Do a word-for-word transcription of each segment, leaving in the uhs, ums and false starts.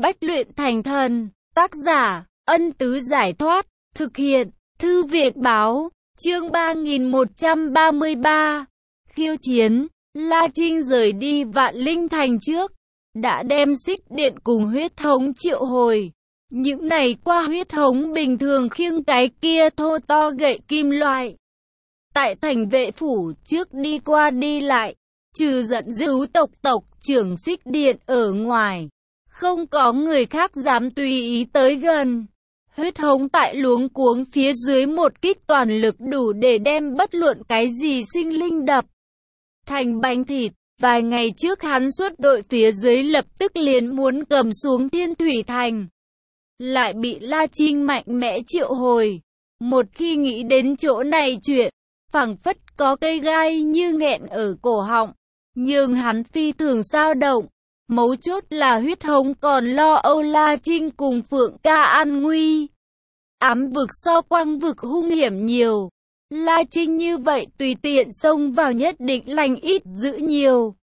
Bách luyện thành thần. Tác giả, Ân Tứ Giải Thoát. Thực hiện, Thư Viện Báo. Chương ba nghìn một trăm ba mươi ba. Khiêu chiến. La Trinh rời đi Vạn Linh Thành trước, đã đem xích điện cùng huyết hống triệu hồi. Những này qua huyết hống bình thường khiêng cái kia thô to gậy kim loại. Tại thành vệ phủ trước đi qua đi lại, trừ giận dữ tộc tộc trưởng xích điện ở ngoài, không có người khác dám tùy ý tới gần. Huyết hống tại luống cuống phía dưới một kích toàn lực đủ để đem bất luận cái gì sinh linh đập thành bánh thịt. Vài ngày trước hắn xuất đội phía dưới lập tức liền muốn cầm xuống Thiên Thủy Thành, lại bị La Trinh mạnh mẽ triệu hồi. Một khi nghĩ đến chỗ này chuyện, phảng phất có cây gai như nghẹn ở cổ họng, nhưng hắn phi thường dao động. Mấu chốt là huyết hống còn lo âu La Trinh cùng Phượng Ca an nguy. Ám vực so quang vực hung hiểm nhiều, La Trinh như vậy tùy tiện xông vào nhất định lành ít dữ nhiều.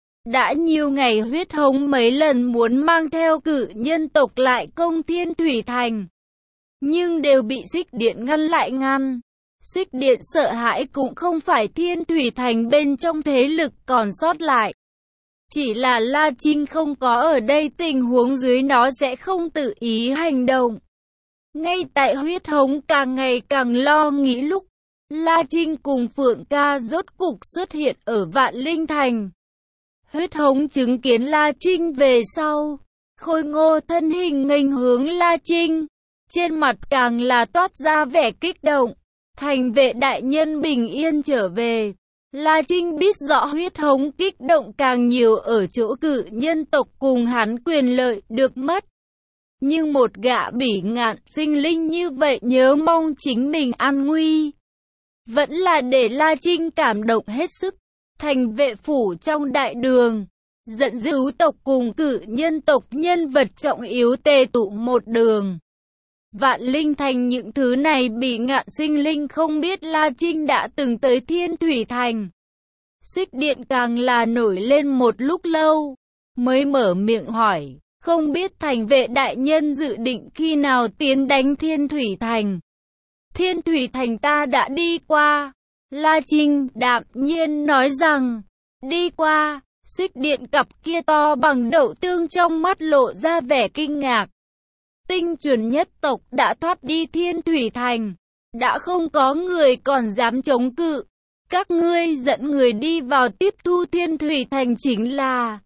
Đã nhiều ngày huyết hống mấy lần muốn mang theo cử nhân tộc lại công Thiên Thủy Thành, nhưng đều bị xích điện ngăn lại ngăn. Xích điện sợ hãi cũng không phải Thiên Thủy Thành bên trong thế lực còn sót lại, chỉ là La Trinh không có ở đây, tình huống dưới nó sẽ không tự ý hành động. Ngay tại huyết hống càng ngày càng lo nghĩ lúc, La Trinh cùng Phượng Ca rốt cục xuất hiện ở Vạn Linh Thành. Huyết hống chứng kiến La Trinh về sau, khôi ngô thân hình nghênh hướng La Trinh, trên mặt càng là toát ra vẻ kích động. Thành vệ đại nhân bình yên trở về. La Trinh biết rõ huyết hống kích động càng nhiều ở chỗ cự nhân tộc cùng hắn quyền lợi được mất. Nhưng một gã bỉ ngạn sinh linh như vậy nhớ mong chính mình an nguy, vẫn là để La Trinh cảm động hết sức. Thành vệ phủ trong đại đường, giận dữ tộc cùng cử nhân tộc nhân vật trọng yếu tề tụ một đường. Vạn Linh Thành những thứ này bị ngạn sinh linh không biết La Trinh đã từng tới Thiên Thủy Thành. Xích điện càng là nổi lên một lúc lâu, mới mở miệng hỏi, không biết thành vệ đại nhân dự định khi nào tiến đánh Thiên Thủy Thành. Thiên Thủy Thành ta đã đi qua. La Trinh đạm nhiên nói rằng, đi qua. Xích điện cặp kia to bằng đậu tương trong mắt lộ ra vẻ kinh ngạc. Tinh chuẩn nhất tộc đã thoát đi Thiên Thủy Thành, đã không có người còn dám chống cự. Các ngươi dẫn người đi vào tiếp thu Thiên Thủy Thành chính là...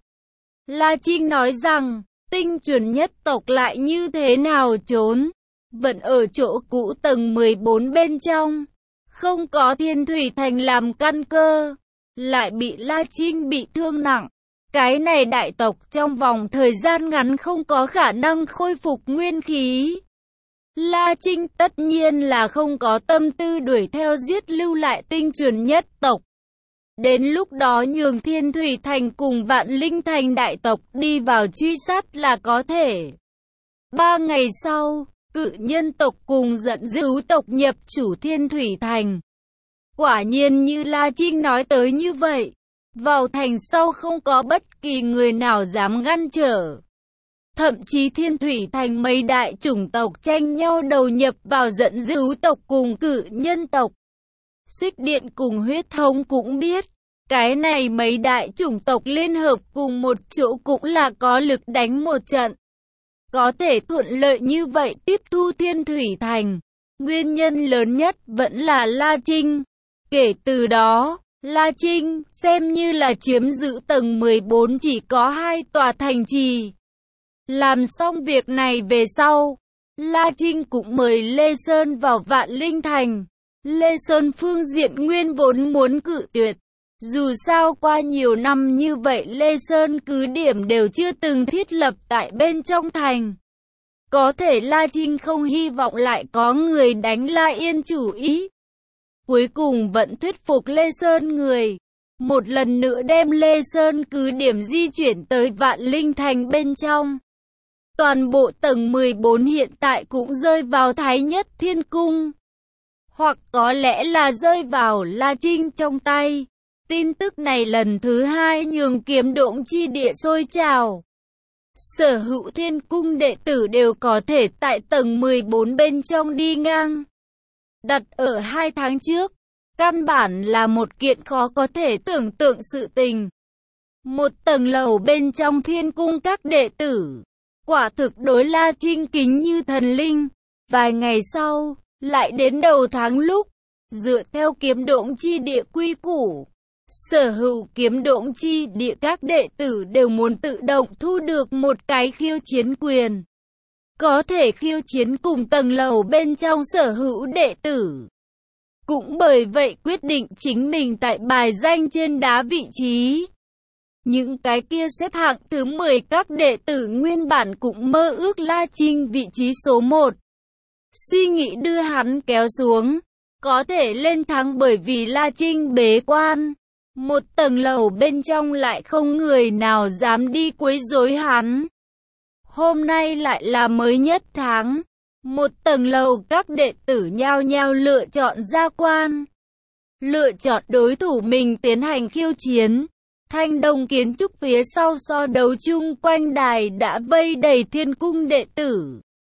La Trinh nói rằng, tinh chuẩn nhất tộc lại như thế nào trốn, vẫn ở chỗ cũ tầng mười bốn bên trong. Không có Thiên Thủy Thành làm căn cơ, lại bị La Trinh bị thương nặng. Cái này đại tộc trong vòng thời gian ngắn không có khả năng khôi phục nguyên khí. La Trinh tất nhiên là không có tâm tư đuổi theo giết lưu lại tinh chuẩn nhất tộc. Đến lúc đó nhường Thiên Thủy Thành cùng Vạn Linh Thành đại tộc đi vào truy sát là có thể. Ba ngày sau, cự nhân tộc cùng giận dữ tộc nhập chủ Thiên Thủy Thành. Quả nhiên như La Trinh nói tới như vậy, vào thành sau không có bất kỳ người nào dám ngăn trở. Thậm chí Thiên Thủy Thành mấy đại chủng tộc tranh nhau đầu nhập vào giận dữ tộc cùng cự nhân tộc. Xích điện cùng huyết hống cũng biết, cái này mấy đại chủng tộc liên hợp cùng một chỗ cũng là có lực đánh một trận. Có thể thuận lợi như vậy tiếp thu Thiên Thủy Thành, nguyên nhân lớn nhất vẫn là La Trinh. Kể từ đó, La Trinh xem như là chiếm giữ tầng mười bốn chỉ có hai tòa thành trì. Làm xong việc này về sau, La Trinh cũng mời Lê Sơn vào Vạn Linh Thành. Lê Sơn phương diện nguyên vốn muốn cự tuyệt. Dù sao qua nhiều năm như vậy Lê Sơn cứ điểm đều chưa từng thiết lập tại bên trong thành. Có thể La Trinh không hy vọng lại có người đánh La Yên chủ ý. Cuối cùng vẫn thuyết phục Lê Sơn người, một lần nữa đem Lê Sơn cứ điểm di chuyển tới Vạn Linh Thành bên trong. Toàn bộ tầng mười bốn hiện tại cũng rơi vào Thái Nhất Thiên Cung, hoặc có lẽ là rơi vào La Trinh trong tay. Tin tức này lần thứ hai nhường Kiếm Độn chi địa sôi trào. sở hữu thiên cung đệ tử đều có thể tại tầng mười bốn bên trong đi ngang. Đặt ở hai tháng trước, căn bản là một kiện khó có thể tưởng tượng sự tình. Một tầng lầu bên trong thiên cung các đệ tử, quả thực đối La Trinh kính như thần linh. Vài ngày sau, lại đến đầu tháng lúc, dựa theo kiếm độn chi địa quy củ, sở hữu kiếm độn chi địa các đệ tử đều muốn tự động thu được một cái khiêu chiến quyền. Có thể khiêu chiến cùng tầng lầu bên trong sở hữu đệ tử. Cũng bởi vậy quyết định chính mình tại bài danh trên đá vị trí. Những cái kia xếp hạng thứ mười các đệ tử nguyên bản cũng mơ ước La Trinh vị trí số một. Suy nghĩ đưa hắn kéo xuống, có thể lên thắng bởi vì La Trinh bế quan. Một tầng lầu bên trong lại không người nào dám đi quấy rối hắn. Hôm nay lại là mới nhất tháng, một tầng lầu các đệ tử nhao nhao lựa chọn ra quan. Lựa chọn đối thủ mình tiến hành khiêu chiến. Thanh đồng kiến trúc phía sau so đấu chung quanh đài đã vây đầy thiên cung đệ tử.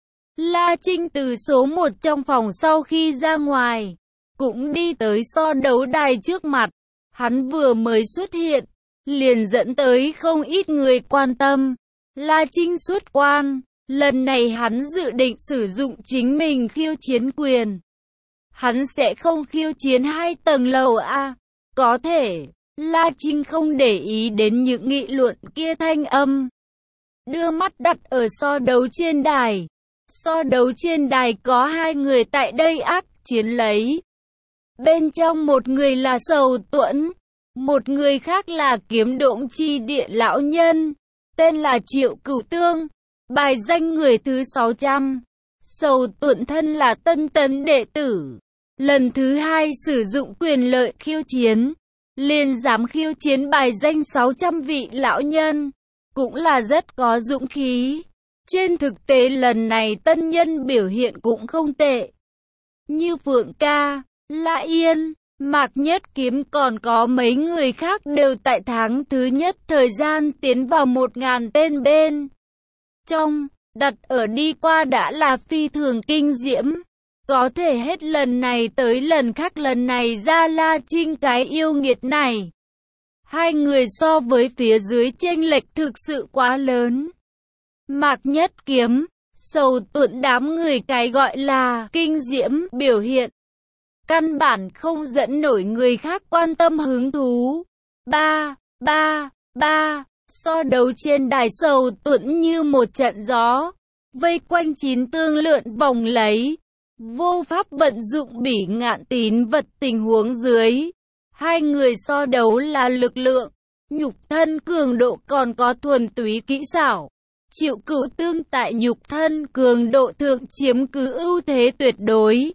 La Trinh từ số một trong phòng sau khi ra ngoài, cũng đi tới so đấu đài trước mặt. Hắn vừa mới xuất hiện, liền dẫn tới không ít người quan tâm. La Trinh xuất quan, lần này hắn dự định sử dụng chính mình khiêu chiến quyền. Hắn sẽ không khiêu chiến hai tầng lầu à? Có thể, La Trinh không để ý đến những nghị luận kia thanh âm. Đưa mắt đặt ở so đấu trên đài. So đấu trên đài có hai người tại đây ác chiến lấy. Bên trong một người là Sầu Tuẫn, một người khác là kiếm độn chi địa lão nhân, tên là Triệu Cửu Tương, bài danh người thứ sáu trăm. Sầu Tuẫn thân là tân tấn đệ tử, lần thứ hai sử dụng quyền lợi khiêu chiến, liền dám khiêu chiến bài danh sáu trăm vị lão nhân, cũng là rất có dũng khí. Trên thực tế lần này tân nhân biểu hiện cũng không tệ. Như Phượng Ca, Lã Yên, Mạc Nhất Kiếm còn có mấy người khác đều tại tháng thứ nhất thời gian tiến vào một ngàn tên bên trong, đặt ở đi qua đã là phi thường kinh diễm. Có thể hết lần này tới lần khác lần này ra La Trinh cái yêu nghiệt này. Hai người so với phía dưới chênh lệch thực sự quá lớn. Mạc Nhất Kiếm, Sầu Tuẫn đám người cái gọi là kinh diễm biểu hiện. Căn bản không dẫn nổi người khác quan tâm hứng thú. Ba, ba, ba, so đấu trên đài Sầu Tuẫn như một trận gió, vây quanh chín tương lượn vòng lấy. Vô pháp vận dụng Bỉ Ngạn tín vật tình huống dưới. Hai người so đấu là lực lượng, nhục thân cường độ còn có thuần túy kỹ xảo. Triệu Cửu Tương tại nhục thân cường độ thượng chiếm cứ ưu thế tuyệt đối.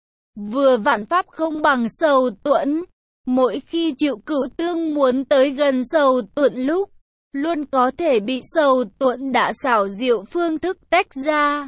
Vừa vạn pháp không bằng Sầu Tuẫn. Mỗi khi Triệu Cửu Tương muốn tới gần Sầu Tuẫn lúc, luôn có thể bị Sầu Tuẫn đã xảo diệu phương thức tách ra.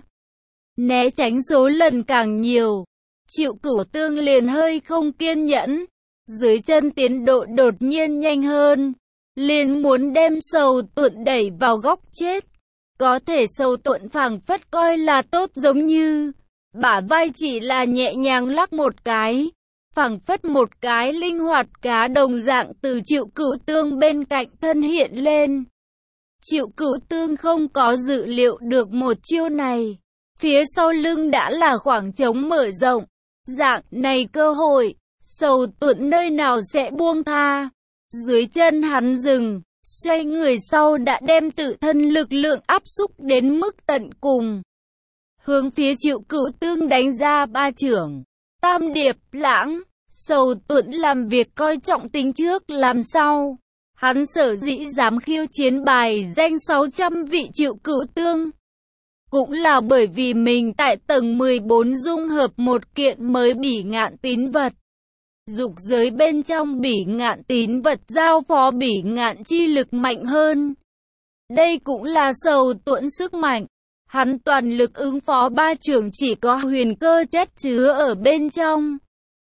Né tránh số lần càng nhiều, Triệu Cửu Tương liền hơi không kiên nhẫn. Dưới chân tiến độ đột nhiên nhanh hơn, liền muốn đem Sầu Tuẫn đẩy vào góc chết. Có thể Sầu Tuẫn phảng phất coi là tốt giống như bả vai chỉ là nhẹ nhàng lắc một cái, phảng phất một cái linh hoạt cá đồng dạng từ Triệu Cửu Tương bên cạnh thân hiện lên. Triệu Cửu Tương không có dự liệu được một chiêu này, phía sau lưng đã là khoảng trống mở rộng. Dạng này cơ hội, Sầu Tuẫn nơi nào sẽ buông tha. Dưới chân hắn dừng, xoay người sau đã đem tự thân lực lượng áp xúc đến mức tận cùng. Hướng phía Triệu Cửu Tương đánh ra ba chưởng, tam điệp lãng. Sầu Tuẫn làm việc coi trọng tính trước làm sau. Hắn sở dĩ dám khiêu chiến bài danh sáu trăm vị Triệu Cửu Tương, cũng là bởi vì mình tại tầng mười bốn dung hợp một kiện mới Bỉ Ngạn tín vật. Dục giới bên trong Bỉ Ngạn tín vật giao phó Bỉ Ngạn chi lực mạnh hơn. Đây cũng là Sầu Tuẫn sức mạnh. Hắn toàn lực ứng phó ba chưởng chỉ có huyền cơ chất chứa ở bên trong.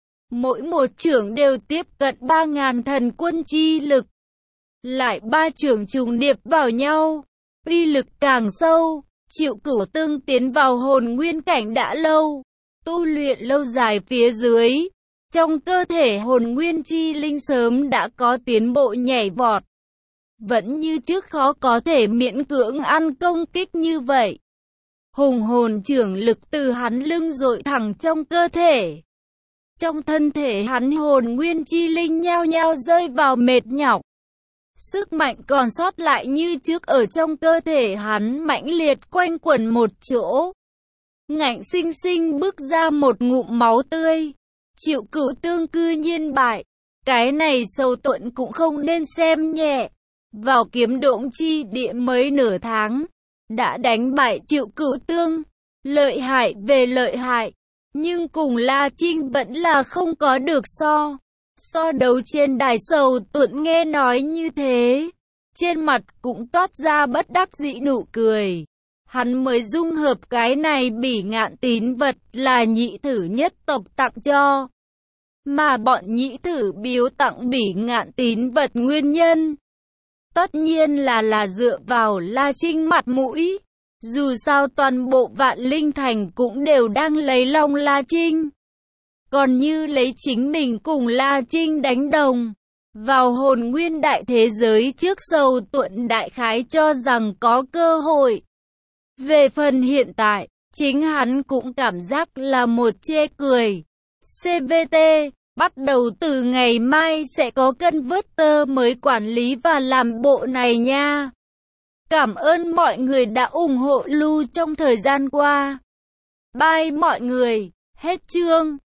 Mỗi một chưởng đều tiếp cận ba ngàn thần quân chi lực. Lại ba chưởng trùng điệp vào nhau, uy lực càng sâu. Triệu Cửu Tương tiến vào hồn nguyên cảnh đã lâu, tu luyện lâu dài phía dưới, trong cơ thể hồn nguyên chi linh sớm đã có tiến bộ nhảy vọt. Vẫn như trước khó có thể miễn cưỡng ăn công kích như vậy. Hùng hồn trưởng lực từ hắn lưng dội thẳng trong cơ thể. Trong thân thể hắn hồn nguyên chi linh nhao nhao rơi vào mệt nhọc. Sức mạnh còn sót lại như trước ở trong cơ thể hắn mãnh liệt quanh quẩn một chỗ. Ngạnh sinh sinh bước ra một ngụm máu tươi. Triệu Cửu Tương cư nhiên bại. Cái này Sầu Tuận cũng không nên xem nhẹ. Vào kiếm độn chi địa mới nửa tháng, đã đánh bại Triệu Cửu Tương. Lợi hại về lợi hại, nhưng cùng La Trinh vẫn là không có được so. So đấu trên đài Sầu Tuận nghe nói như thế, trên mặt cũng toát ra bất đắc dĩ nụ cười. Hắn mới dung hợp cái này bỉ ngạn tín vật là nhị thử nhất tộc tặng cho. Mà bọn nhị thử biếu tặng bỉ ngạn tín vật nguyên nhân, tất nhiên là là dựa vào La Trinh mặt mũi. Dù sao toàn bộ Vạn Linh Thành cũng đều đang lấy lòng La Trinh. Còn như lấy chính mình cùng La Trinh đánh đồng. Vào hồn nguyên đại thế giới trước Sầu Tuận đại khái cho rằng có cơ hội. Về phần hiện tại, chính hắn cũng cảm giác là một chê cười. xê vê tê, bắt đầu từ ngày mai sẽ có cân vớt tơ mới quản lý và làm bộ này nha. Cảm ơn mọi người đã ủng hộ Lu trong thời gian qua. Bye mọi người, hết chương.